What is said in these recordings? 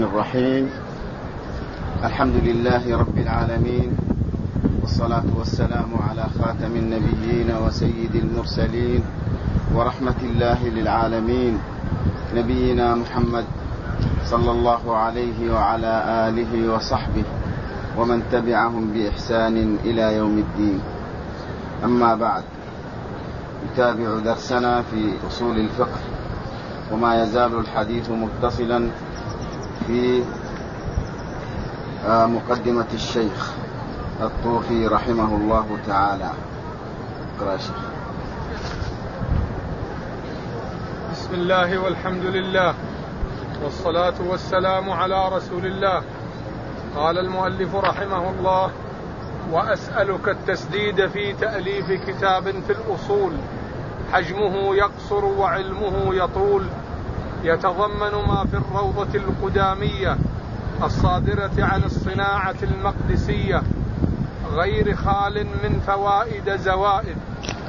الرحيم. الحمد لله رب العالمين، والصلاة والسلام على خاتم النبيين وسيد المرسلين ورحمة الله للعالمين، نبينا محمد صلى الله عليه وعلى آله وصحبه ومن تبعهم بإحسان إلى يوم الدين. أما بعد، نتابع درسنا في أصول الفقه، وما يزال الحديث متصلا في مقدمة الشيخ الطوفي رحمه الله تعالى. اقرأ شيخ. بسم الله والحمد لله والصلاة والسلام على رسول الله. قال المؤلف رحمه الله: وأسألك التسديد في تأليف كتاب في الأصول حجمه يقصر وعلمه يطول، يتضمن ما في الروضة القدامية الصادرة عن الصناعة المقدسية، غير خال من فوائد زوائد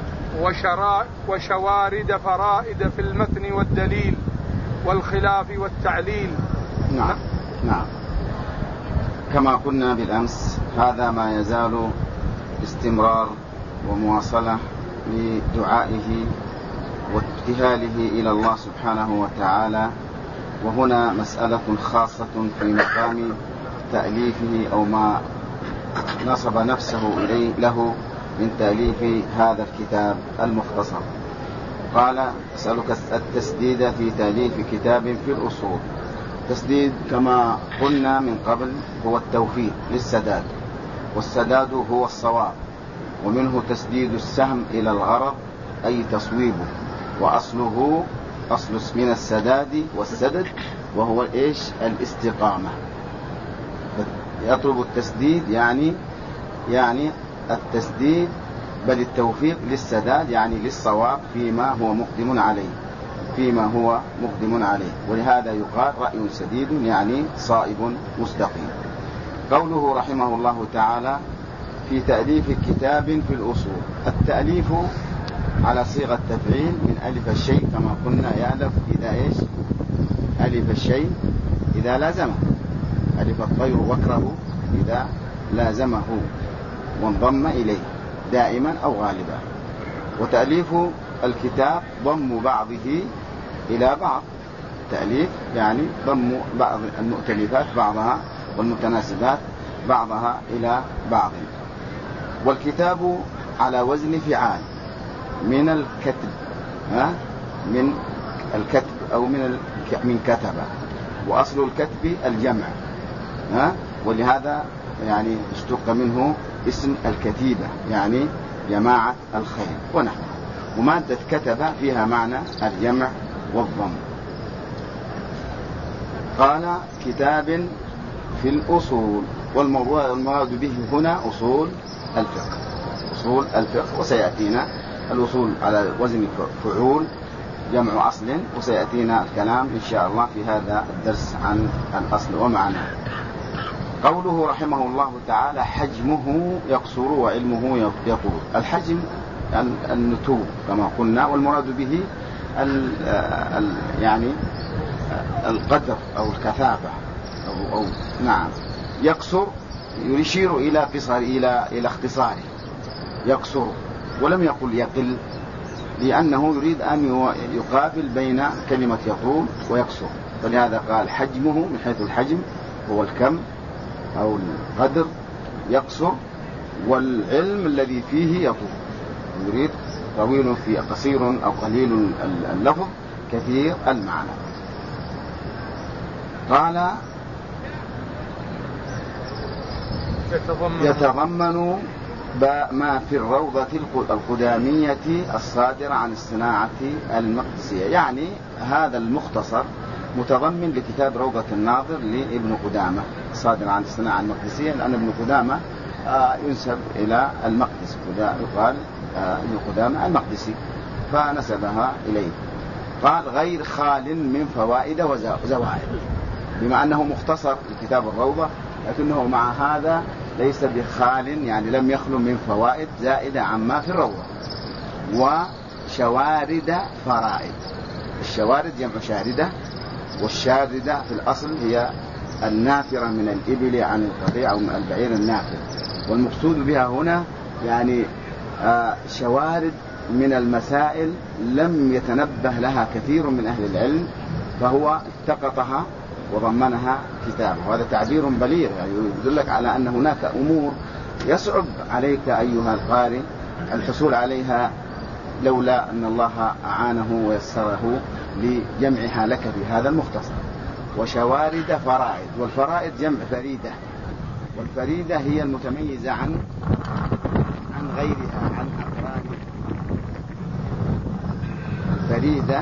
وشوارد فرائد في المتن والدليل والخلاف والتعليل. نعم. كما قلنا بالأمس، هذا ما يزال استمرار ومواصلة لدعائه وابتهاله إلى الله سبحانه وتعالى، وهنا مسألة خاصة في مقام تأليفه أو ما نصب نفسه إليه له من تأليف هذا الكتاب المختصر. قال: أسألك التسديد في تأليف كتاب في الأصول. تسديد كما قلنا من قبل هو التوفيق للسداد، والسداد هو الصواب، ومنه تسديد السهم إلى الغرض أي تصويبه، وأصله أصل من السداد والسدد وهو إيش؟ الاستقامة. يطلب التسديد يعني التسديد، بل التوفيق للسداد يعني للصواب فيما هو مقدم عليه، ولهذا يقال رأي سديد يعني صائب مستقيم. قوله رحمه الله تعالى: في تأليف كتاب في الأصول. التأليف على صيغة تفعيل من ألف الشيء، كما قلنا يألف إذا إيش؟ ألف الشيء إذا لازمه، ألف الطير وكره إذا لازمه وانضم إليه دائما أو غالبا. وتأليف الكتاب ضم بعضه إلى بعض. تأليف يعني ضم بعض المؤتلفات بعضها والمتناسبات بعضها إلى بعض. والكتاب على وزن فعال من الكتب، من الكتب أو من كتب، وأصل الكتب الجمع، ولهذا يعني اشتق منه اسم الكتيبة يعني جماعة الخير ونحوه. ومادة كتب فيها معنى الجمع والضم. قال: كتاب في الأصول. والمراد به هنا أصول الفقه، وسيأتينا الأصول على وزن فعول جمع أصل، وسيأتينا الكلام إن شاء الله في هذا الدرس عن الأصل ومعناه. قوله رحمه الله تعالى: حجمه يقصر وعلمه يطول. الحجم النتوء كما قلنا، والمراد به يعني القدر أو الكثافة أو نعم. يقصر يشير إلى قصر إلى اختصاره، يقصر، ولم يقل يقل، لأنه يريد أن يقابل بين كلمة يطول ويقصر، فلهذا قال حجمه من حيث الحجم هو الكم أو القدر يقصر، والعلم الذي فيه يطول، يريد طويل في قصير أو قليل اللفظ كثير المعنى. قال: يتضمن ما في الروضة القدامية الصادرة عن الصناعة المقدسية. يعني هذا المختصر متضمن لكتاب روضة الناظر لابن قدامة صادر عن الصناعة المقدسية، لأن ابن قدامة ينسب إلى المقدس، يقال ابن قدامة المقدسي فنسبها إليه. قال: غير خال من فوائد وزوائد، بما أنه مختصر لكتاب الروضة، لكنه مع هذا ليس بخال، يعني لم يخلو من فوائد زائدة عما في الروضة. وشوارد فرائد. الشوارد جمع شاردة، والشاردة في الأصل هي النافرة من الإبل عن القطيع أو من البعير النافر. والمقصود بها هنا يعني شوارد من المسائل لم يتنبه لها كثير من أهل العلم، فهو التقطها وضمنها كتابه. وهذا تعبير بليغ يعني يدلك على أن هناك أمور يصعب عليك أيها القارئ الحصول عليها لولا أن الله أعانه ويسره لجمعها لك في هذا المختصر. وشوارد فرائد، والفرائد جمع فريدة، والفريدة هي المتميزة عن غيرها، عن أقرانها. الفريدة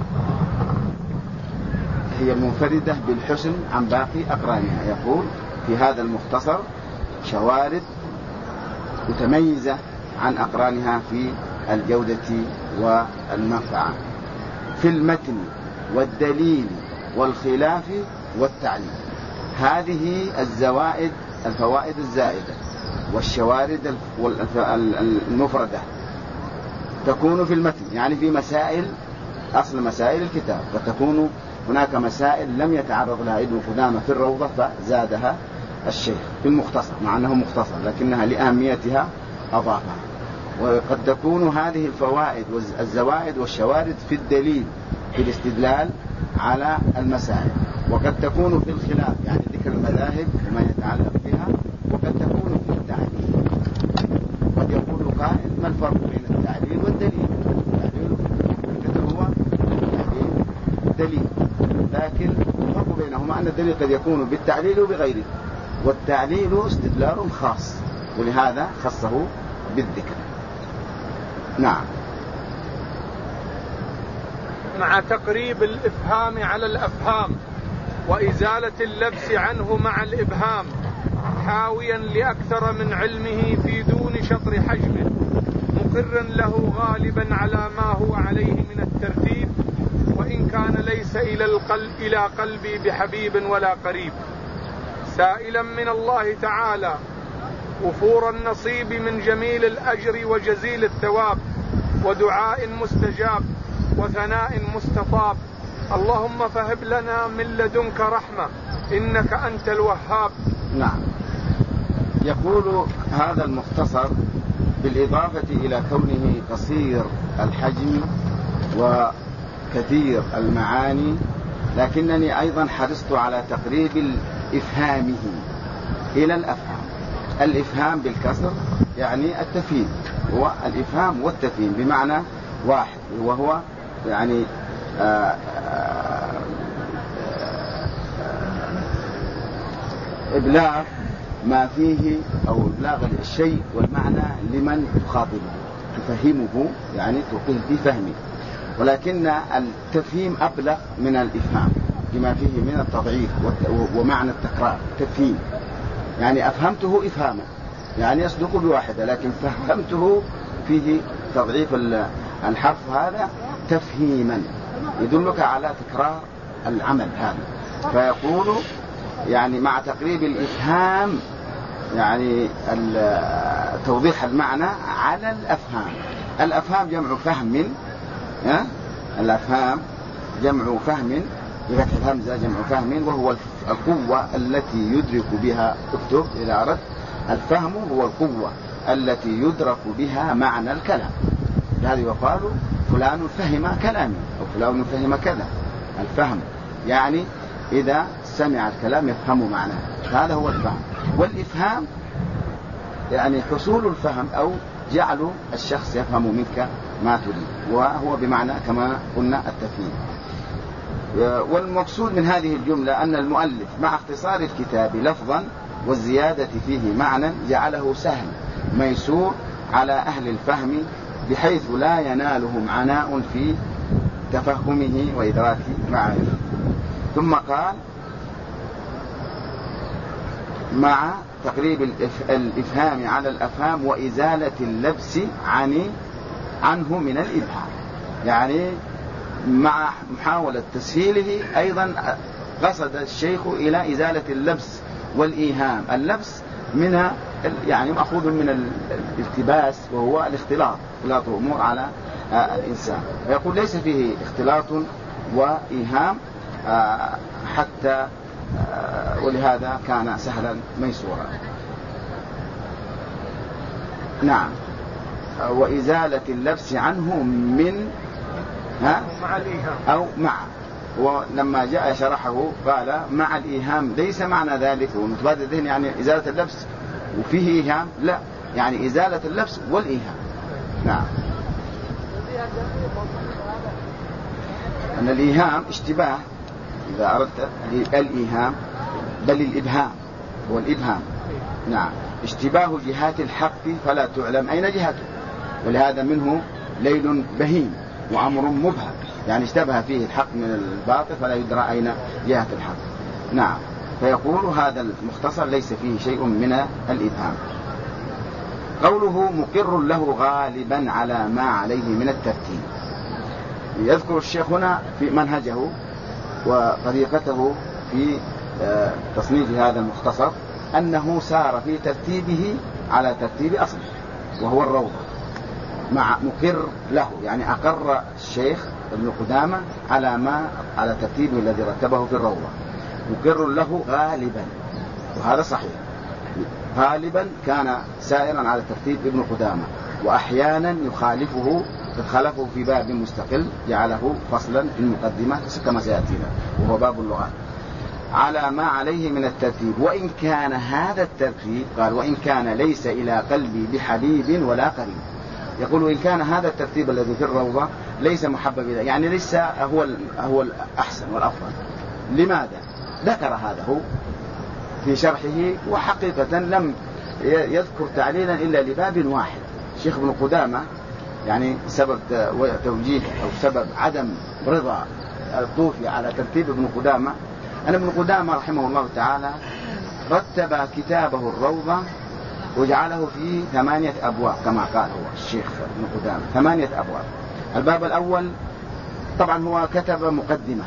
هي المنفردة بالحسن عن باقي أقرانها. يقول في هذا المختصر شوارد متميزة عن أقرانها في الجودة والمنفعة في المتن والدليل والخلاف والتعليل. هذه الفوائد الزائدة والشوارد المفردة تكون في المتن، يعني في مسائل أصل مسائل الكتاب، فتكون هناك مسائل لم يتعرض لها ابن قدامة في الروضة فزادها الشيخ في المختصر، مع أنه مختصر لكنها لأهميتها أضافها. وقد تكون هذه الفوائد والزوائد والشوارد في الدليل في الاستدلال على المسائل، وقد تكون في الخلاف يعني ذكر المذاهب وما يتعلق بها، وقد تكون في التعليل. قد يقول قائل ما الفرق بين التعليل والدليل؟ التعليل هو دليل، لكن الفرق بينهما أن الدليل قد يكون بالتعليل وبغيره، والتعليل استدلال خاص ولهذا خصه بالذكر. نعم. مع تقريب الإفهام على الأفهام وإزالة اللبس عنه مع الإبهام، حاويا لأكثر من علمه في دون شطر حجمه، مقرا له غالبا على ما هو عليه من الترتيب، وإن كان ليس إلى قلبي بحبيب ولا قريب، سائلا من الله تعالى وفور النصيب من جميل الأجر وجزيل الثواب، ودعاء مستجاب وثناء مستطاب. اللهم فهب لنا من لدنك رحمة إنك أنت الوهاب. نعم. يقول هذا المختصر بالإضافة إلى كونه قصير الحجم وكثير المعاني، لكنني أيضا حرصت على تقريب إفهامه إلى الأفهام. الإفهام بالكسر يعني التفهيم، هو الإفهام والتفهيم بمعنى واحد، وهو يعني إبلاغ ما فيه أو إبلاغ الشيء والمعنى لمن تخاطبه، تفهمه يعني تقيه بفهمه. ولكن التفهيم أبلغ من الإفهام بما فيه من التضعيف ومعنى التكرار. تفهيم يعني أفهمته إفهاما يعني يصدق بواحدة، لكن فهمته فيه تضعيف الحرف، هذا تفهيما يدلك على تكرار العمل هذا. فيقول يعني مع تقريب الإفهام يعني توضيح المعنى على الأفهام. الأفهام جمع فهم، الأفهام جمع فهم بفتح الهمزة، جمع فهم، وهو القوة التي يدرك بها، اكتب إذا أردت، الفهم هو القوة التي يدرك بها معنى الكلام. هذا يقال فلان فهم كلامي أو فلان فهم كذا. الفهم يعني إذا سمع الكلام يفهم معناه، هذا هو الفهم. والإفهام يعني حصول الفهم أو جعل الشخص يفهم منك ما تريد، وهو بمعنى كما قلنا التفهيم. والمقصود من هذه الجملة أن المؤلف مع اختصار الكتاب لفظا والزيادة فيه معنى جعله سهل ميسور على أهل الفهم، بحيث لا ينالهم عناء في تفهمه وإدراك معانيه. ثم قال مع تقريب الإفهام على الأفهام وإزالة اللبس عنه من الإبهام، يعني مع محاولة تسهيله أيضا قصد الشيخ إلى إزالة اللبس والإيهام. اللبس منها يعني مأخوذ من الالتباس، وهو الاختلاط الأمور على الإنسان، ويقول ليس فيه اختلاط وإيهام حتى ولهذا كان سهلا ميسورا. نعم. وإزالة اللبس عنه من مع الإيهام أو مع. ولما جاء شرحه قال مع الإيهام، ليس معنى ذلك ومتبادل الذهن يعني إزالة اللبس وفيه إيهام، لا، يعني إزالة اللبس والإيهام. نعم. أن الإيهام اشتباه، إذا أردت الإيهام بل الإبهام هو الإبهام. نعم. اشتباه جهات الحق فلا تعلم أين جهته، ولهذا منه ليل بهيم وأمر مبهم، يعني اشتبه فيه الحق من الباطل فلا يدرى أين جهة الحق. نعم. فيقول هذا المختصر ليس فيه شيء من الإبهام. قوله مقر له غالبا على ما عليه من الترتيب. يذكر الشيخ هنا في منهجه وطريقته في تصنيف هذا المختصر أنه سار في ترتيبه على ترتيب أصله وهو الروضة، مع مقر له، يعني أقر الشيخ ابن قدامة على ترتيبه الذي رتبه في الروضة. مقر له غالبا، وهذا صحيح، غالبا كان سائرا على ترتيب ابن قدامة، وأحيانا يخالفه في باب مستقل جعله فصلا في المقدمة كما سيأتينا، وهو باب اللغات، على ما عليه من الترتيب. وإن كان هذا الترتيب، قال وإن كان ليس إلى قلبي بحبيب ولا قريب، يقول وإن كان هذا الترتيب الذي في الروضة ليس محبب إليه، يعني ليس هو الأحسن والأفضل. لماذا؟ ذكر هذا هو في شرحه، وحقيقة لم يذكر تعليلا إلا لباب واحد. الشيخ ابن قدامة يعني سبب توجيه أو سبب عدم رضا الطوفي على ترتيب ابن قدامة أن ابن قدامة رحمه الله تعالى رتب كتابه الروضة وجعله فيه 8 أبواب كما قال هو الشيخ ابن قدامة، 8 أبواب. الباب الأول طبعا هو كتب مقدمة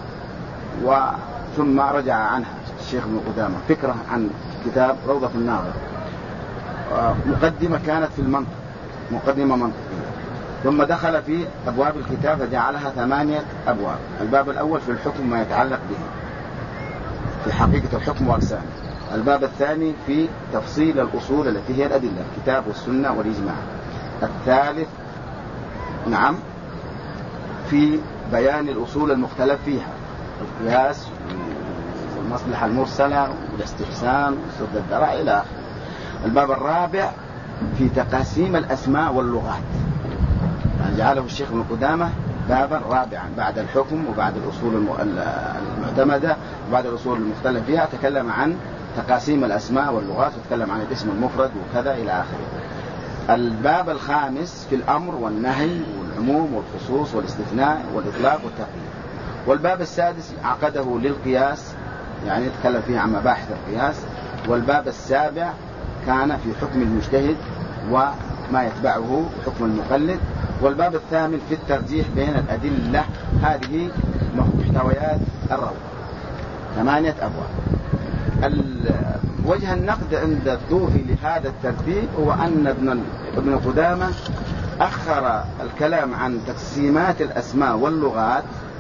ثم رجع عنها الشيخ ابن قدامة فكرة عن كتاب روضة الناظر. مقدمة كانت في المنطق، مقدمة منطقية، ثم دخل في أبواب الكتاب فجعلها 8 أبواب. الباب الأول في الحكم ما يتعلق به، في حقيقة الحكم وأقسامه. الباب الثاني في تفصيل الأصول التي هي الأدلة، الكتاب والسنة والإجماع. الثالث نعم في بيان الأصول المختلف فيها، القياس والمصلحة المرسلة والاستحسان وسد الذرائع إلى آخره. الباب الرابع في تقاسيم الأسماء واللغات، يعني جعله الشيخ ابن قدامة بابا رابعا بعد الحكم وبعد الأصول المعتمدة وبعد الأصول المختلف فيها، تكلم عن تقاسيم الأسماء واللغات وتكلم عن الاسم المفرد وكذا إلى آخره. الباب الخامس في الأمر والنهي والعموم والخصوص والاستثناء والإطلاق والتقييد. والباب السادس عقده للقياس، يعني يتكلم فيه عن مباحث القياس. والباب السابع كان في حكم المجتهد وما يتبعه حكم المقلد. والباب الثامن في الترجيح بين الأدلة. هذه محتويات الروضة، 8 أبواب. وجه النقد عند الطوفي لهذا الترتيب هو أن ابن قدامة أخر الكلام عن تقسيمات الأسماء واللغات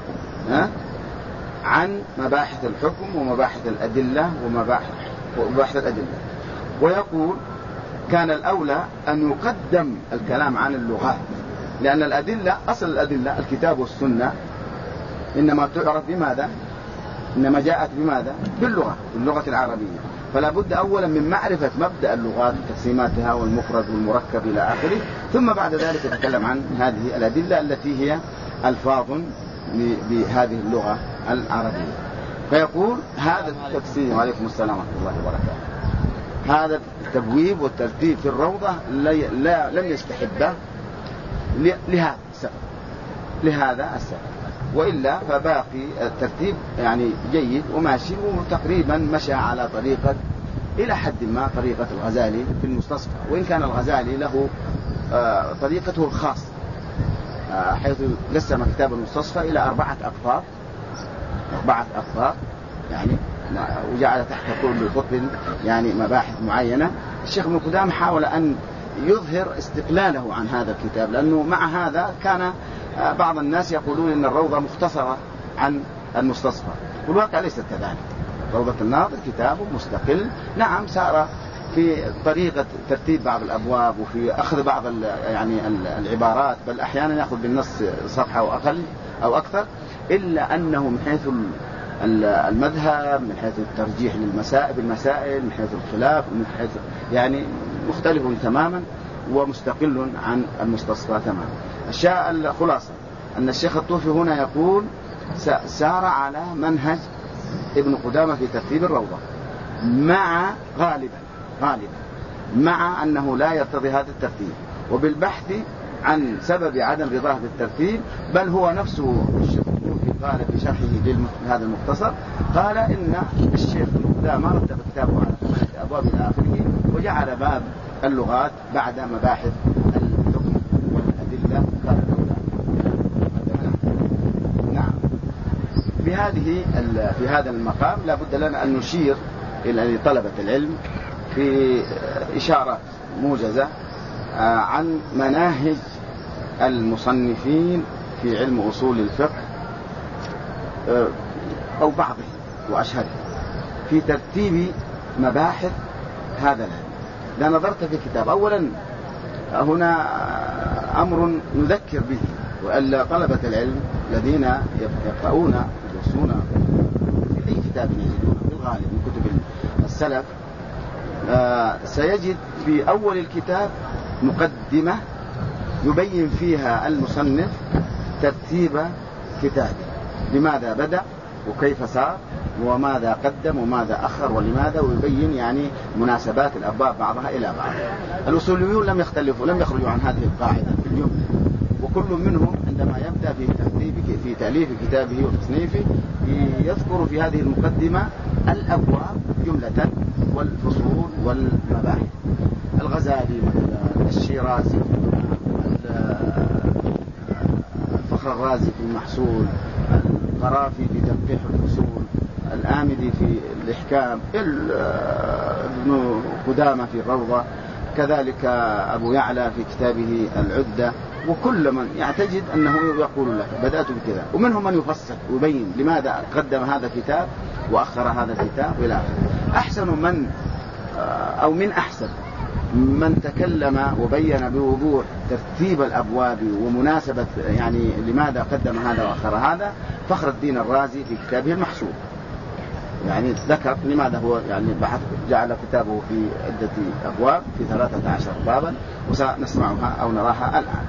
عن مباحث الحكم ومباحث الأدلة ومباحث الأدلة، ويقول كان الأولى أن يقدم الكلام عن اللغات، لأن الأدلة أصل الأدلة الكتاب والسنة إنما تعرف بماذا؟ إنما جاءت بماذا؟ باللغة العربية. فلا بد أولا من معرفة مبدأ اللغات وتقسيماتها والمفرد والمركب إلى آخره، ثم بعد ذلك يتكلم عن هذه الأدلة التي هي ألفاظ بهذه اللغة العربية. فيقول هذا التقسيم، وعليكم السلام ورحمة الله وبركاته، هذا التبويب والترتيب في الروضة لم يستحبه لهذا السبب، وإلا فباقي الترتيب يعني جيد وماشي، وتقريبا مشى على طريقة إلى حد ما طريقة الغزالي في المستصفى، وإن كان الغزالي له طريقته الخاصة، حيث قسم كتاب المستصفى إلى 4 أقطار يعني، وجعل تحت كل خطب يعني مباحث معينة. الشيخ ابن قدامة حاول أن يظهر استقلاله عن هذا الكتاب، لأنه مع هذا كان بعض الناس يقولون إن الروضة مختصرة عن المستصفى، والواقع ليست كذلك. روضة الناظر كتاب مستقل، نعم سار في طريقة ترتيب بعض الأبواب وفي أخذ بعض يعني العبارات، بل أحيانا يأخذ بالنص صفحة أو أقل أو أكثر، إلا أنه من حيث المذهب، من حيث الترجيح بالمسائل، من حيث الخلاف، من حيث يعني مختلف تماما ومستقل عن المستصفى تماما. الخلاصة أن الشيخ الطوفي هنا يقول سار على منهج ابن قدامة في ترتيب الروضة، مع غالبا مع أنه لا يرتضي هذا الترتيب، وبالبحث عن سبب عدم رضاه بالترتيب، بل هو نفسه الشيخ الطوفي قال في شرحه لهذا المختصر، قال إن الشيخ ابن قدامة رتب كتابه على 8 أبواب إلى آخره، وجعل باب اللغات بعد مباحث الحكم والأدلة قال نعم. في هذا المقام لا بد لنا أن نشير إلى طلبة العلم في إشارة موجزة عن مناهج المصنفين في علم أصول الفقه أو بعضه وأشهره في ترتيب مباحث هذا العلم. إذا نظرت في كتاب، أولا هنا أمر نذكر به، وألا طلبة العلم الذين يقرؤون يدرسون في أي كتاب يجدونه في الغالب من كتب السلف، سيجد في أول الكتاب مقدمة يبين فيها المصنف ترتيب كتابه، لماذا بدأ وكيف صار وماذا قدم وماذا أخر ولماذا، ويبين يعني مناسبات الأبواب بعضها إلى بعض. الأصوليون لم يختلفوا، لم يخرجوا عن هذه القاعدة في الجملة، وكل منهم عندما يبدأ في تأليف كتابه وتصنيفه يذكر في هذه المقدمة الأبواب جملة والفصول والمباحث. الغزالي مثلا، الشيرازي، الفخر الرازي في المحصول، القرافي في تنقيح الفصول، الآمدي في الإحكام، ابن قدامة في الروضة، كذلك أبو يعلى في كتابه العدة، وكل من يعتقد أنه يقول لك بدأت بكذا، ومنهم من يفصل ويبين لماذا قدم هذا الكتاب وأخر هذا الكتاب إلى آخره. أحسن من أو من أحسن من تكلم وبين بوضوح ترتيب الأبواب ومناسبة يعني لماذا قدم هذا وأخر هذا فخر الدين الرازي في كتابه المحصول، يعني ذكر لماذا هو يعني جعل كتابه في عدة أبواب في 13 بابا، وسنسمعها أو نراها الآن.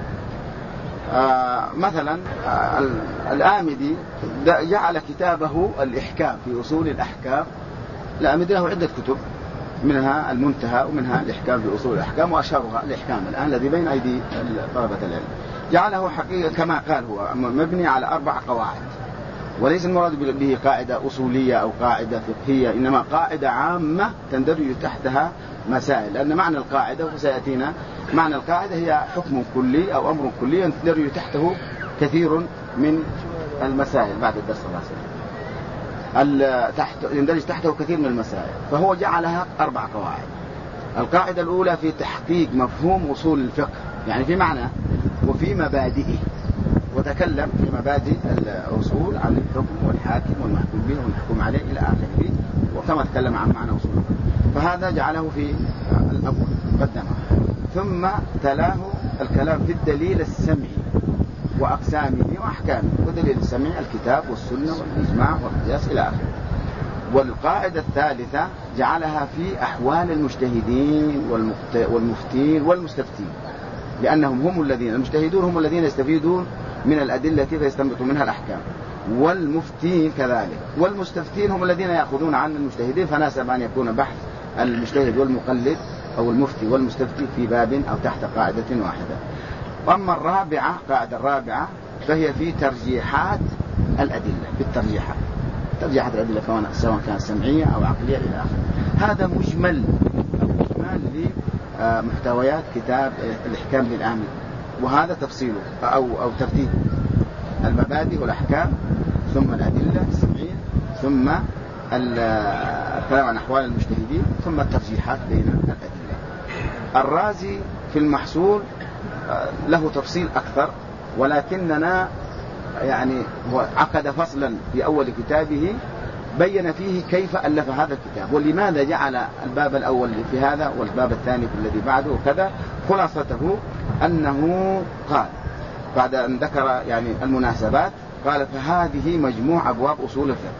مثلا الآمدي جعل كتابه الإحكام في أصول الأحكام. الآمدي له عدة كتب، منها المنتهى ومنها الإحكام في أصول الأحكام، وأشهرها الإحكام الآن الذي بين أيدي طلبة العلم. جعله حقيقة كما قال هو مبني على 4 قواعد، وليس المراد به قاعدة أصولية أو قاعدة فقهية، إنما قاعدة عامة تندرج تحتها مسائل، لأن معنى القاعدة وسيأتينا معنى القاعدة هي حكم كلي أو أمر كلي يندرج تحته كثير من المسائل بعد الدرس يندرج تحته كثير من المسائل، فهو جعلها 4 قواعد. القاعدة الأولى في تحقيق مفهوم أصول الفقه، يعني في معنى وفي مبادئه، وتكلم في مبادئ الأصول عن الحكم والحاكم والمحكوم به والمحكوم عليه إلى آخره، وكما تكلم عن معنى أصول الفقه، فهذا جعله في الأول قدمه. ثم تلاه الكلام في الدليل السمعي وأقسامه وأحكامه. ودليل السمعي الكتاب والسنة والإجماع والقياس إلى آخره. والقاعدة الثالثة جعلها في أحوال المجتهدين والمفتين والمستفتين، لأنهم هم الذين المجتهدون هم الذين يستفيدون من الأدلة فيستنبطون منها الأحكام، والمفتين كذلك، والمستفتين هم الذين يأخذون عن المجتهدين، فناسب أن يكون بحث المجتهد والمقلد أو المفتي والمستفتي في باب أو تحت قاعدة واحدة. وأما قاعدة الرابعة فهي في ترجيحات الأدلة، بالترجيحات ترجيحات الأدلة سواء كانت سمعية أو عقلية إلى آخره. هذا مجمل لمحتويات كتاب الإحكام للآمدي، وهذا تفصيله أو ترتيب المبادئ والأحكام، ثم الأدلة السمعية، ثم الكلام عن أحوال المجتهدين، ثم الترجيحات بين الأدلة. الرازي في المحصول له تفصيل أكثر، ولكننا يعني هو عقد فصلا في أول كتابه بين فيه كيف ألف هذا الكتاب ولماذا جعل الباب الأول في هذا والباب الثاني في الذي بعده وكذا. خلاصته أنه قال بعد أن ذكر يعني المناسبات قال فهذه مجموع أبواب أصول الفقه.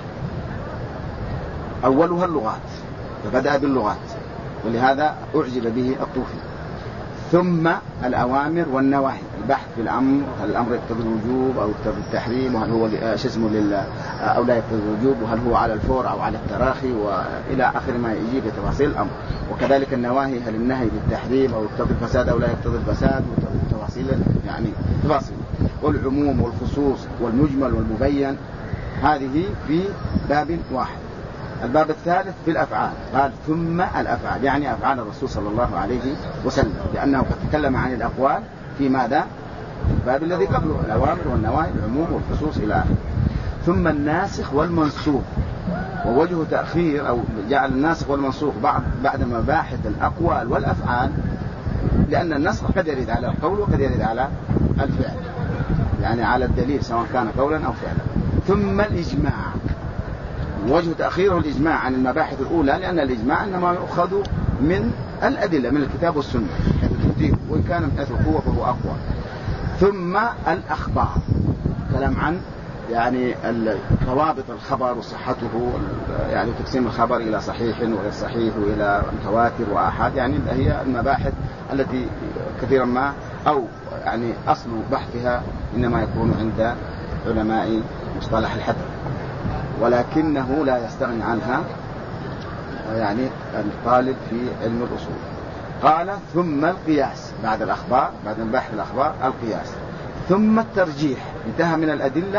أولها اللغات، فبدأ باللغات ولهذا أعجب به الطوفي. ثم الأوامر والنواهي، البحث في الأمر، هل الأمر يقتضي الوجوب أو يقتضي التحريم، وهل هو أو لا يقتضي الوجوب، وهل هو على الفور أو على التراخي، وإلى آخر ما يجي في تفاصيل الأمر. وكذلك النواهي، هل النهي بالتحريم أو يقتضي الفساد أو لا يقتضي الفساد، وتفاصيل يعني تفاصيل. والعموم والخصوص والمجمل والمبين، هذه في باب واحد. الباب الثالث في الأفعال، قال ثم الأفعال، يعني أفعال الرسول صلى الله عليه وسلم، لأنه قد تكلم عن الأقوال في ماذا؟ الباب الذي قبله، الأوامر والنواهي، العموم والخصوص إلى آخره. ثم الناسخ والمنسوخ، ووجه تأخير أو جعل الناسخ والمنسوخ بعد مباحث الأقوال والأفعال، لأن النسخ قد يرد على القول وقد يرد على الفعل، يعني على الدليل سواء كان قولا أو فعلا. ثم الإجماع، وجه تأخيره الإجماع عن المباحث الأولى، لأن الإجماع إنما يؤخذ من الأدلة من الكتاب والسنة، وإن كان من حيث القوة فهو أقوى. ثم الأخبار، كلام عن يعني ضوابط الخبر وصحته، يعني تقسيم الخبر إلى صحيح وغير صحيح وإلى متواتر وآحاد، يعني هي المباحث التي كثيرا ما أو يعني أصل بحثها إنما يكون عند علماء مصطلح الحديث، ولكنه لا يستغني عنها يعني الطالب في علم الأصول. قال ثم القياس، بعد الأخبار، بعد مباحث الأخبار القياس. ثم الترجيح، انتهى من الأدلة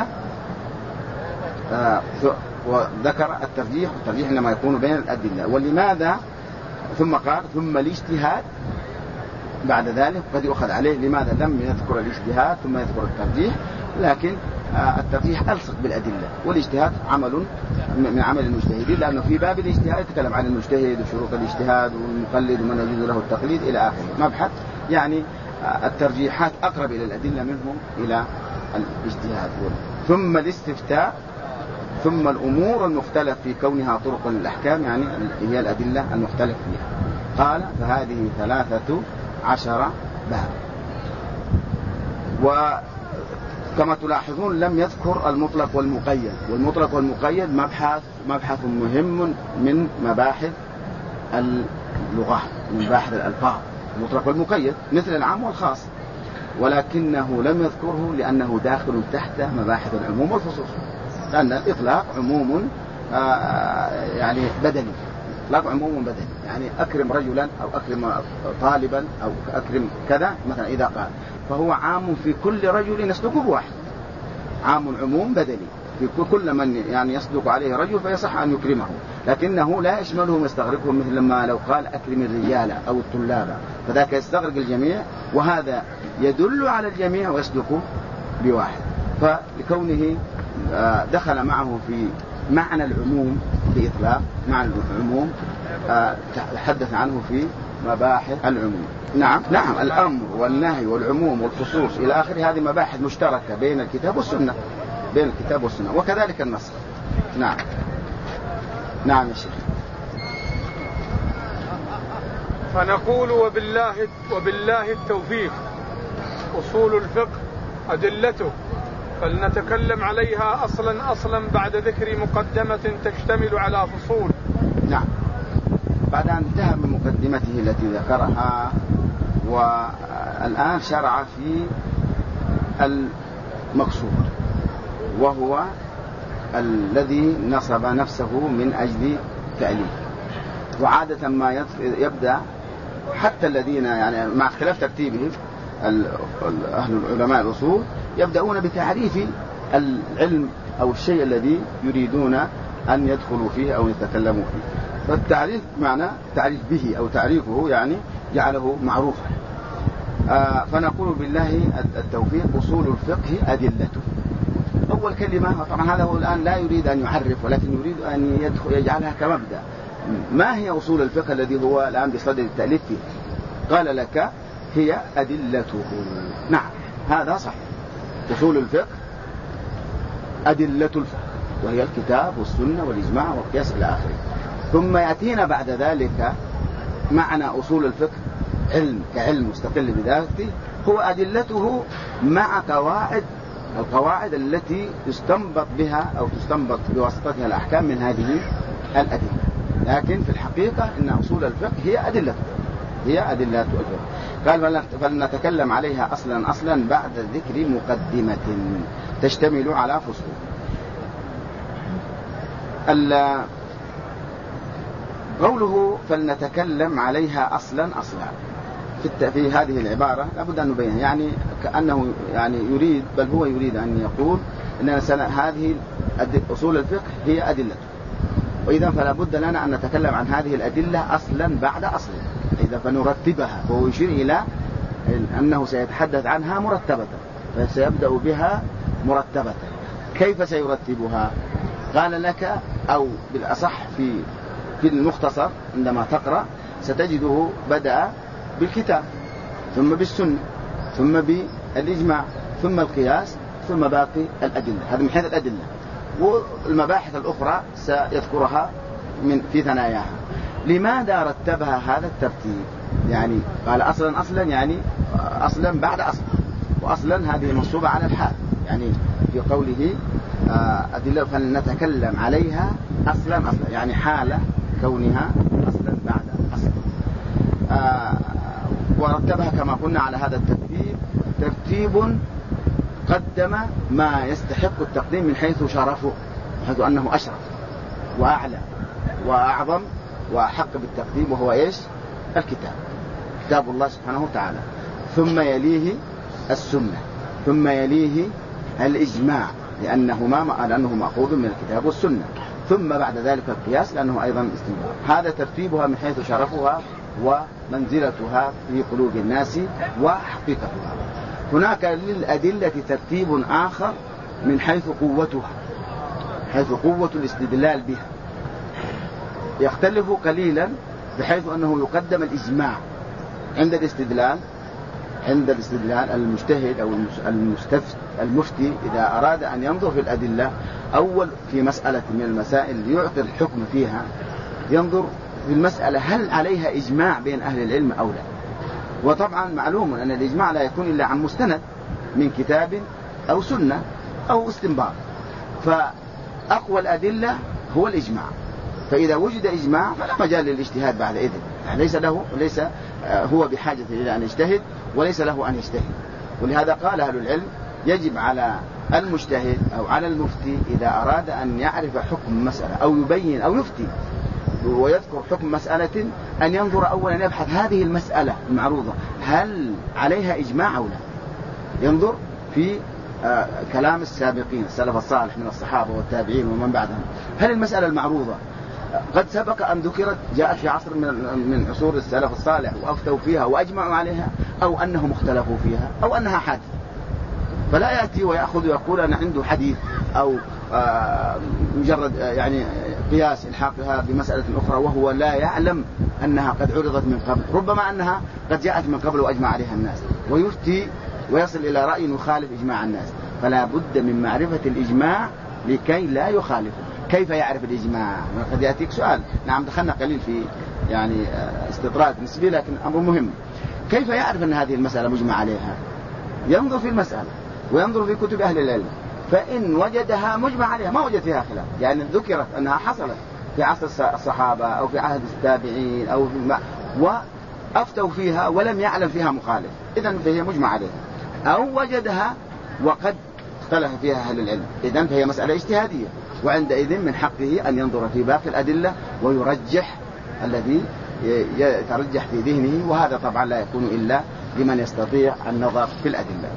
وذكر الترجيح، والترجيح إنما يكون بين الأدلة. ولماذا؟ ثم قال ثم الاجتهاد بعد ذلك، قد يؤخذ عليه لماذا لم يذكر الاجتهاد ثم يذكر الترجيح، لكن الترجيح ألصق بالأدلة، والاجتهاد عمل من عمل المجتهدين، لأنه في باب الاجتهاد يتكلم عن المجتهد وشروط الاجتهاد والمقلد ومن يجوز له التقليد إلى آخره مبحث. يعني الترجيحات أقرب إلى الأدلة منهم إلى الاجتهاد. ثم الاستفتاء، ثم الأمور المختلف في كونها طرق للأحكام، يعني هي الأدلة المختلف فيها. قال فهذه 13 باب. وكما تلاحظون لم يذكر المطلق والمقيد، والمطلق والمقيد مبحث مهم من مباحث اللغة، من مباحث الألفاظ، المطلق والمقيد مثل العام والخاص، ولكنه لم يذكره لأنه داخل تحت مباحث العموم والخصوص، لأن الإطلاق عموم يعني بدني، إطلاق عموم بدني، يعني أكرم رجلا أو أكرم طالبا أو أكرم كذا مثلا إذا قال، فهو عام في كل رجل يصدق بواحد، عام عموم بدني في كل من يعني يصدق عليه رجل فيصح أن يكرمه، لكنه لا يشملهم يستغرقهم، مثل لما لو قال أكرم الرجال أو الطلاب، فذاك يستغرق الجميع، وهذا يدل على الجميع ويصدق بواحد. فلكونه دخل معه في معنى العموم بإطلاق، معنى العموم تحدث عنه في مباحث العموم. نعم الأمر والنهي والعموم والخصوص إلى آخره، هذه مباحث مشتركة بين الكتاب والسنة، بين الكتاب والسنة، وكذلك النسخ. نعم يا شيخ. فنقول وبالله التوفيق. أصول الفقه أدلته، فلنتكلم عليها أصلا بعد ذكر مقدمة تشتمل على فصول. نعم، بعد أن انتهى من مقدمته التي ذكرها، والآن شرع في المقصود، وهو الذي نصب نفسه من أجل تأليف. وعادة ما يبدأ حتى الذين يعني مع اختلاف ترتيبهم أهل العلماء الأصول يبدأون بتعريف العلم أو الشيء الذي يريدون أن يدخلوا فيه أو يتكلموا فيه. فالتعريف معنى تعريف به أو تعريفه يعني جعله معروفا. فنقول بالله التوفيق. أصول الفقه أدلته. أول كلمة، طبعا هذا هو الآن لا يريد أن يعرف، ولكن يريد أن يجعلها كمبدأ. ما هي أصول الفقه الذي هو الآن بصدد التأليف فيه؟ قال لك هي أدلته. نعم، هذا صح. أصول الفقه أدلة الفقه، وهي الكتاب والسنة والإجماع والقياس إلى آخره. ثم يأتينا بعد ذلك معنى أصول الفقه علم كعلم مستقل بذاته، هو أدلته مع القواعد التي تستنبط بها أو تستنبط بواسطتها الأحكام من هذه الأدلة. لكن في الحقيقة إن أصول الفقه هي أدلته. قال فلنتكلم عليها أصلا بعد ذكر مقدمة تشتمل على فصول. قوله فلنتكلم عليها أصلا في هذه العبارة لابد أن نبينها، يعني كأنه يعني يريد، بل هو يريد أن يقول أن هذه أصول الفقه هي أدلته، وإذا فلا بد لنا أن نتكلم عن هذه الأدلة أصلا بعد أصل، إذا فنرتبها. وهو يشير إلى أنه سيتحدث عنها مرتبة، فسيبدأ بها مرتبة. كيف سيرتبها؟ قال لك، أو بالأصح في المختصر عندما تقرأ ستجده بدأ بالكتاب ثم بالسنة ثم بالإجماع ثم القياس ثم باقي الأدلة. هذا من حيث الأدلة، والمباحث الأخرى سيذكرها في ثناياها. لماذا رتبها هذا الترتيب؟ يعني قال أصلا يعني أصلا بعد أصل، وأصلا هذه منصوبة على الحال، يعني في قوله أدلة فلنتكلم عليها أصلا يعني حالة كونها أصلا بعد أصل. ورتبها كما قلنا على هذا الترتيب، ترتيب قدم ما يستحق التقديم من حيث شرفه، حيث أنه أشرف وأعلى وأعظم وأحق بالتقديم، وهو إيش؟ الكتاب، كتاب الله سبحانه وتعالى، ثم يليه السنة، ثم يليه الإجماع لأنه مأخوذ من الكتاب والسنة، ثم بعد ذلك القياس لأنه أيضا استنباط. هذا ترتيبها من حيث شرفها ومنزلتها في قلوب الناس وحقيقتها. هناك للأدلة ترتيب آخر من حيث قوتها، حيث قوة الاستدلال بها، يختلف قليلا بحيث أنه يقدم الإجماع عند الاستدلال المجتهد أو المفتي إذا أراد أن ينظر في الأدلة أول في مسألة من المسائل ليعطي الحكم فيها، ينظر في المسألة هل عليها إجماع بين أهل العلم أو لا. وطبعا معلوم أن الإجماع لا يكون إلا عن مستند من كتاب أو سنة أو استنباط، فأقوى الأدلة هو الإجماع. فإذا وجد إجماع فلا مجال للاجتهاد بعد إذن، ليس هو بحاجة إلى أن يجتهد وليس له أن يجتهد. ولهذا قال أهل العلم يجب على المجتهد أو على المفتي إذا أراد أن يعرف حكم مسألة أو يبين أو يفتي ويذكر حكم مسألة أن ينظر أولا، يبحث هذه المسألة المعروضة هل عليها إجماع أو لا. ينظر في كلام السابقين السلف الصالح من الصحابة والتابعين ومن بعدهم، هل المسألة المعروضة قد سبق أن ذكرت جاءت في عصر من عصور السلف الصالح وأفتوا فيها وأجمعوا عليها، أو أنهم اختلفوا فيها، أو أنها حادثة. فلا يأتي ويأخذ ويقول أنا عنده حديث أو مجرد يعني قياس الحاقها بمسألة أخرى وهو لا يعلم أنها قد عرضت من قبل، ربما أنها قد جاءت من قبل وأجمع عليها الناس، ويفتي ويصل إلى رأي يخالف إجماع الناس. فلا بد من معرفة الإجماع لكي لا يخالفه. كيف يعرف الإجماع؟ قد يأتيك سؤال، نعم دخلنا قليل في يعني استطراد نسبي لكن أمر مهم. كيف يعرف أن هذه المسألة مجمع عليها؟ ينظر في المسألة وينظر في كتب أهل العلم، فإن وجدها مجمع عليها ما وجد فيها خلاف، يعني ذكرت أنها حصلت في عصر الصحابة أو في عهد التابعين أو وأفتوا فيها ولم يعلم فيها مخالف، إذن فهي مجمع عليها. أو وجدها وقد اختلف فيها أهل العلم، إذن فهي مسألة اجتهادية، وعندئذ من حقه أن ينظر في باقي الأدلة ويرجح الذي يترجح في ذهنه، وهذا طبعا لا يكون إلا لمن يستطيع النظر في الأدلة.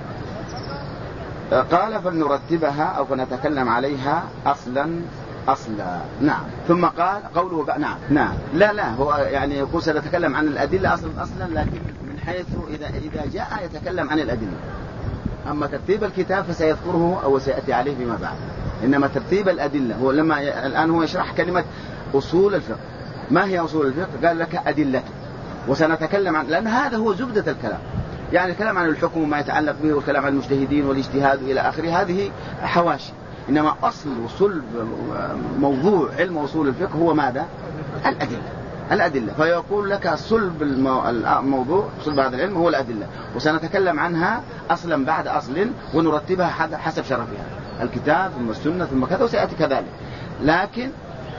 قال فلنرتبها أو فنتكلم عليها أصلا. نعم. ثم قال قوله نعم لا هو يعني يقول سنتكلم عن الأدلة أصلا لكن من حيث إذا جاء يتكلم عن الأدلة. أما ترتيب الكتاب فسيذكره أو سيأتي عليه فيما بعد، إنما ترتيب الأدلة هو الآن هو يشرح كلمة أصول الفقه. ما هي أصول الفقه؟ قال لك أدلته، وسنتكلم عن، لأن هذا هو زبدة الكلام، يعني الكلام عن الحكم وما يتعلق به والكلام عن المجتهدين والاجتهاد إلى آخره هذه حواشي، إنما أصل وصلب موضوع علم أصول الفقه هو ماذا؟ الأدلة. فيقول لك صلب الموضوع، صلب هذا العلم هو الأدلة، وسنتكلم عنها أصلا بعد أصل ونرتبها حسب شرفها، الكتاب ثم السنة ثم كذا، وسيأتي كذلك. لكن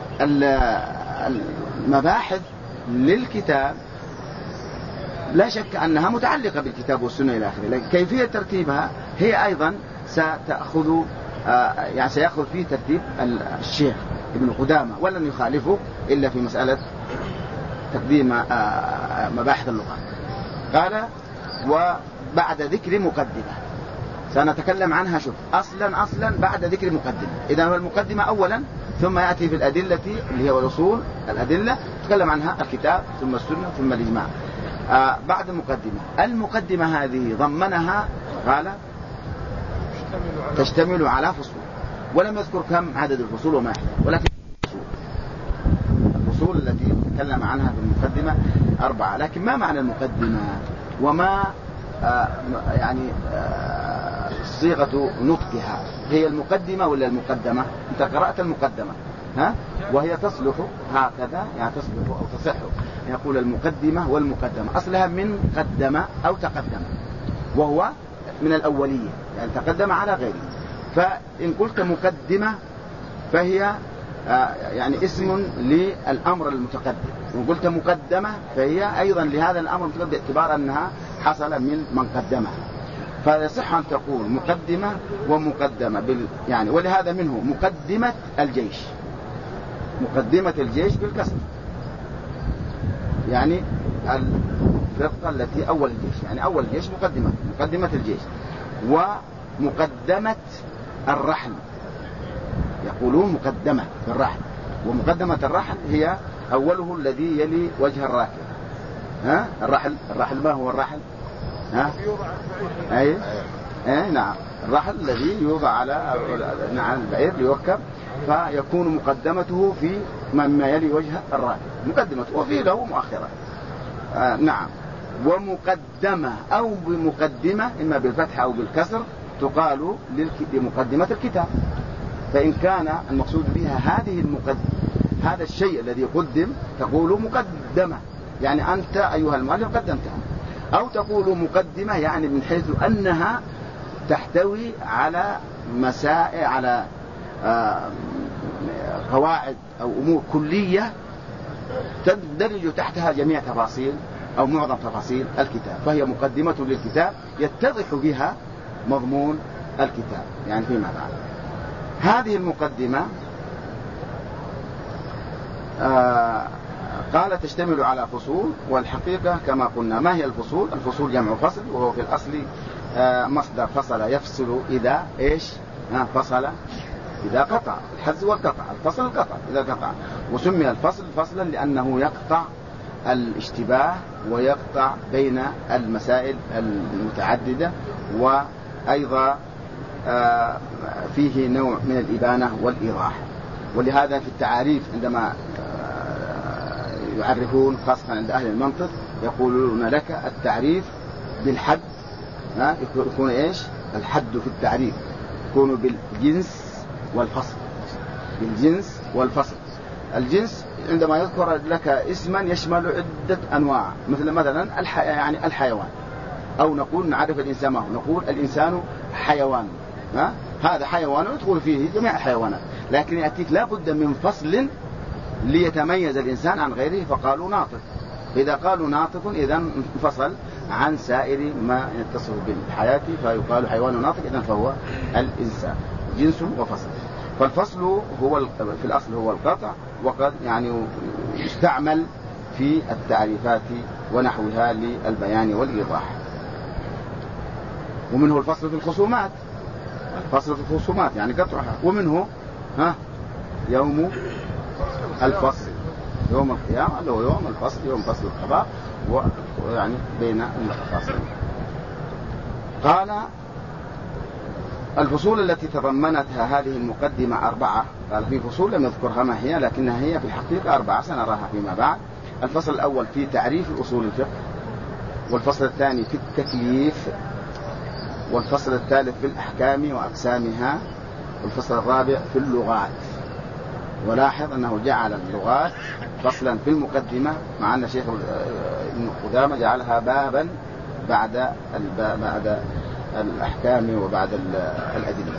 المباحث للكتاب لا شك أنها متعلقة بالكتاب والسنة إلى آخره، لكن كيفية ترتيبها هي أيضا سيأخذ فيه ترتيب الشيخ ابن قدامة، ولن يخالفه إلا في مسألة تقديم مباحث اللغة. قال وبعد ذكر مقدمة، سنتكلم عنها شوف أصلا بعد ذكر مقدمة. إذا هو المقدمة أولا، ثم يأتي في الأدلة اللي هي الأصول الأدلة، تكلم عنها الكتاب ثم السنة ثم الإجماع. بعد المقدمة هذه ضمنها قال تشتمل على فصول، ولم يذكر كم عدد الفصول وما يحتاج، ولكن الفصول التي تكلم عنها في المقدمة 4. لكن ما معنى المقدمة وما صيغة نطقها؟ هي المقدمة ولا المقدمة؟ أنت قرأت المقدمة وهي تصلح هكذا، يعني تصلح أو تصح، يقول المقدمة والمقدمة أصلها من قدم أو تقدم، وهو من الأولية، يعني تقدم على غيره. فإن قلت مقدمة فهي يعني اسم للأمر المتقدم، وإن قلت مقدمة فهي أيضا لهذا الأمر المتقدم باعتبار أنها حصل من قدمها. فيصح أن تقول مقدمة ومقدمة يعني ولهذا منه مقدمة الجيش، مقدمة الجيش بالكسر، يعني الفرقة التي أول الجيش، يعني أول الجيش مقدمة الجيش. ومقدمة الرحل، يقولون مقدمة الرحل، ومقدمة الرحل هي أوله الذي يلي وجه الراكب. الرحل ما هو الرحل؟ نعم، الرحل الذي يوضع على البعير ليركب، فيكون مقدمته في مما يلي وجه الراكب، مقدمته وفي له مؤخرة. نعم. ومقدمة أو بمقدمة إما بالفتح أو بالكسر تقال لمقدمة الكتاب. فإن كان المقصود بها هذا الشيء الذي قدم تقول مقدمة، يعني أنت أيها المؤلف قدمتها. أو تقول مقدمة يعني من حيث أنها تحتوي على مسائل، على قواعد أو أمور كلية تندرج تحتها جميع تفاصيل أو معظم تفاصيل الكتاب، فهي مقدمة للكتاب يتضح بها مضمون الكتاب يعني فيما بعد. هذه المقدمة قال تشتمل على فصول، والحقيقة كما قلنا ما هي الفصول؟ الفصول جمع فصل، وهو في الأصل مصدر فصل يفصل إذا فصل، إذا قطع، الحز والقطع، الفصل القطع إذا قطع. وسمي الفصل فصلا لأنه يقطع الاشتباه ويقطع بين المسائل المتعددة، وأيضا فيه نوع من الإبانة والإيضاح. ولهذا في التعاريف عندما يعرفون خاصة عند أهل المنطق يقولون لك التعريف بالحد، يكون إيش الحد في التعريف؟ يكون بالجنس والفصل، بالجنس والفصل. الجنس عندما يذكر لك اسما يشمل عدة أنواع، مثلا يعني الحيوان، أو نقول نعرف الإنسان ما هو، نقول الإنسان حيوان، هذا حيوان يدخل فيه جميع الحيوانات، لكن يأتيك لا بد من فصل ليتميز الإنسان عن غيره، فقالوا ناطق. فإذا قالوا ناطق إذا انفصل عن سائر ما يتصف بالحياة، فيقال حيوان ناطق، إذن فهو الإنسان، جنس وفصل. فالفصل هو في الأصل هو القطع، وقد يعني يستعمل في التعريفات ونحوها للبيان والإيضاح. ومنه الفصل في الخصومات، الفصل في الخصومات يعني قطعها. ومنه يوم الفصل، يوم القيامة اللي هو يوم الفصل، يوم فصل القضاء، ويعني بين المتفاصل. قال الفصول التي تضمنتها هذه المقدمة 4. قال في فصول لم يذكرها ما هي، لكنها هي في الحقيقة 4 سنراها فيما بعد. الفصل الأول في تعريف أصول الفقه، والفصل الثاني في التكليف، والفصل الثالث في الأحكام وأقسامها، والفصل الرابع في اللغات. ولاحظ أنه جعل اللغات فصلا في المقدمة، مع أن شيخ ابن قدامة جعلها بابا بعد الأحكام وبعد الأدلة.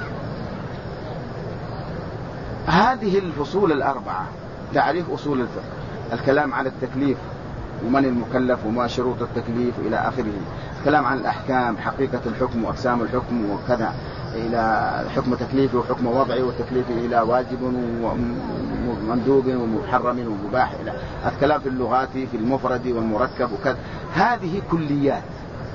هذه الفصول الأربعة: تعريف أصول الفقه، الكلام عن التكليف ومن المكلف وما شروط التكليف إلى آخره، الكلام عن الأحكام، حقيقة الحكم وأقسام الحكم وكذا، إلى حكم تكليفي وحكم وضعي وتكليفي إلى واجب ومندوب ومحرم ومباح، إلى الكلام في اللغات في المفرد والمركب وكذا. هذه كليات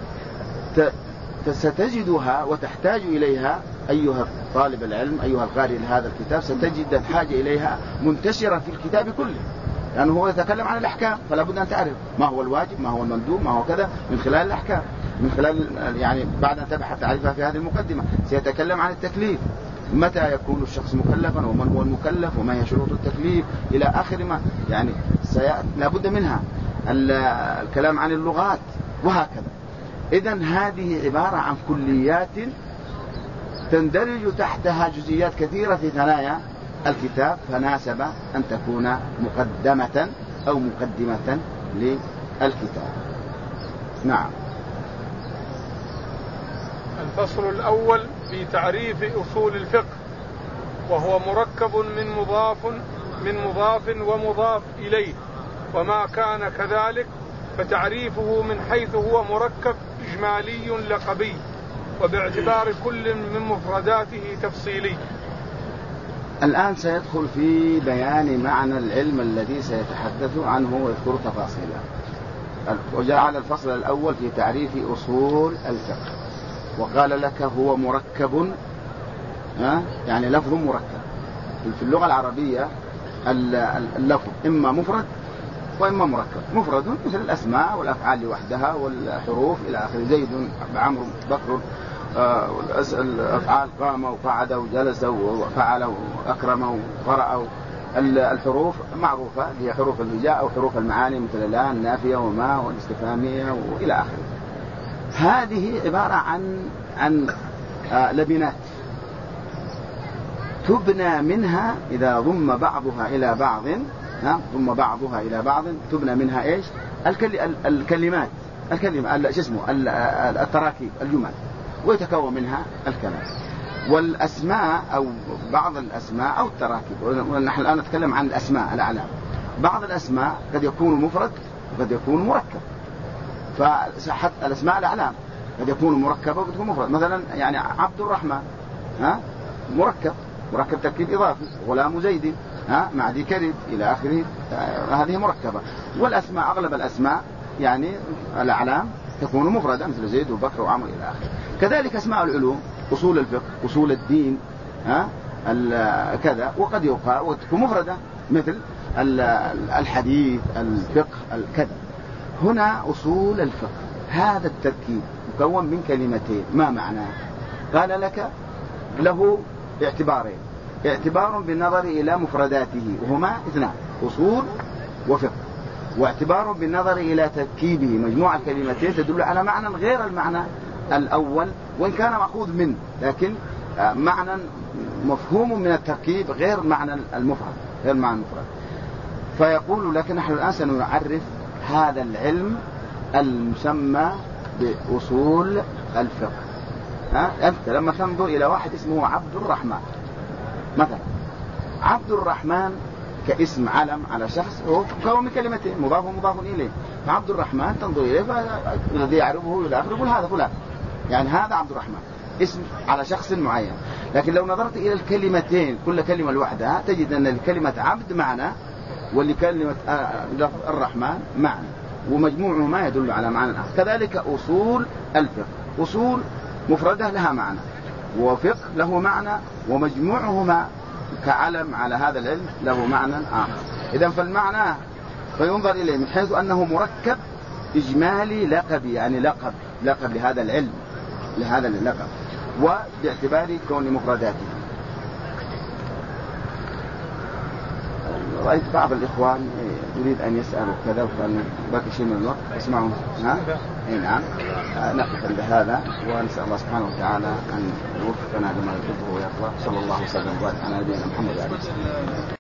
ستجدها وتحتاج إليها أيها طالب العلم، أيها القارئ لهذا الكتاب، ستجد الحاجة إليها منتشرة في الكتاب كله، لأنه هو يتكلم عن الأحكام، فلا بد أن تعرف ما هو الواجب، ما هو المندوب، ما هو كذا، من خلال الأحكام، من خلال يعني بعد أن تبحث تعرفها في هذه المقدمة. سيتكلم عن التكليف، متى يكون الشخص مكلفا ومن هو المكلف وما هي شروط التكليف إلى آخر ما يعني لا بد منها. الكلام عن اللغات وهكذا. إذن هذه عبارة عن كليات تندرج تحتها جزئيات كثيرة في ثنايا الكتاب، فناسب أن تكون مقدمة أو مقدمة للكتاب. نعم. الفصل الأول في تعريف أصول الفقه، وهو مركب من مضاف ومضاف إليه، وما كان كذلك فتعريفه من حيث هو مركب إجمالي لقبي، وباعتبار كل من مفرداته تفصيلي. الآن سيدخل في بيان معنى العلم الذي سيتحدث عنه ويذكر تفاصيله. وجعل الفصل الأول في تعريف أصول الفقه، وقال لك هو مركب، يعني لفظ مركب. في اللغة العربية اللفظ إما مفرد وإما مركب. مفرد مثل الأسماء والأفعال لوحدها والحروف إلى آخره، زيد عمرو بكر، الأفعال قام وقعد وجلس وفعل وأكرم وقرأ. الحروف معروفة هي حروف الهجاء أو حروف المعاني مثل لا، النافية وما والاستفهامية وإلى آخره. هذه عبارة عن لبنات تبنى منها إذا ضم بعضها إلى بعض، ضم بعضها إلى بعض تبنى منها إيش؟ الكلمات، التراكيب، الجمل، ويتكون منها الكلام. والأسماء أو بعض الأسماء أو التراكيب، ونحن الآن نتكلم عن الأسماء الأعلام. بعض الأسماء قد يكون مفرد وقد يكون مركب، فحتى الأسماء الأعلام قد يكون مركبة وقد يكون مفرد. مثلا يعني عبد الرحمن مركب تركيب إضافي، غلام زيد معدي كريم إلى آخره، هذه مركبة. والأسماء أغلب الأسماء يعني الأعلام تكون مفردة مثل زيد وبكر وعمر إلى آخره. كذلك أسماء العلوم، أصول الفقه، أصول الدين، كذا، وقد يقال وتكون مفردة مثل الحديث، الفقه، كذا. هنا أصول الفقه هذا التركيب مكون من كلمتين، ما معناه؟ قال لك له اعتبارين: اعتبار بالنظر إلى مفرداته وهما اثنان، أصول وفقه، واعتبار بالنظر إلى تركيبه، مجموعة الكلمتين تدل على معنى غير المعنى الأول، وإن كان مأخوذ منه، لكن معنى مفهوم من التركيب غير معنى المفرد، غير معنى المفرد. فيقول لك نحن الآن سنعرف هذا العلم المسمى بأصول الفقه. أنت لما تنظر إلى واحد اسمه عبد الرحمن مثلا، عبد الرحمن كاسم علم على شخص هو مكون من كلمتين، مضاف ومضاف إليه. فعبد الرحمن تنظر إليه فالذي يعرفه إلى آخره يقول هذا فلان، يعني هذا عبد الرحمن اسم على شخص معين. لكن لو نظرت إلى الكلمتين كل كلمة لوحدها تجد أن لكلمة عبد معنى ولكلمة الرحمن معنى، ومجموعهما يدل على معنى آخر. كذلك أصول الفقه، أصول مفردة لها معنى، وفقه له معنى، ومجموعهما كعلم على هذا العلم له معنى آخر. إذن فالمعنى فينظر إليه من حيث أنه مركب إجمالي لقبي، يعني لقب لهذا العلم، لهذا اللقب، وباعتبار كون مفرداته. رأيت بعض الإخوان يريد أن يسأل كذا، وكان باقي شيء من الوقت اسمعوا. نعم. نقف عند هذا ونسأل الله سبحانه وتعالى أن يوفقنا لما يحبه ويرضى. صلى الله وسلم وبارك على نبينا محمد وعلى آله وصحبه.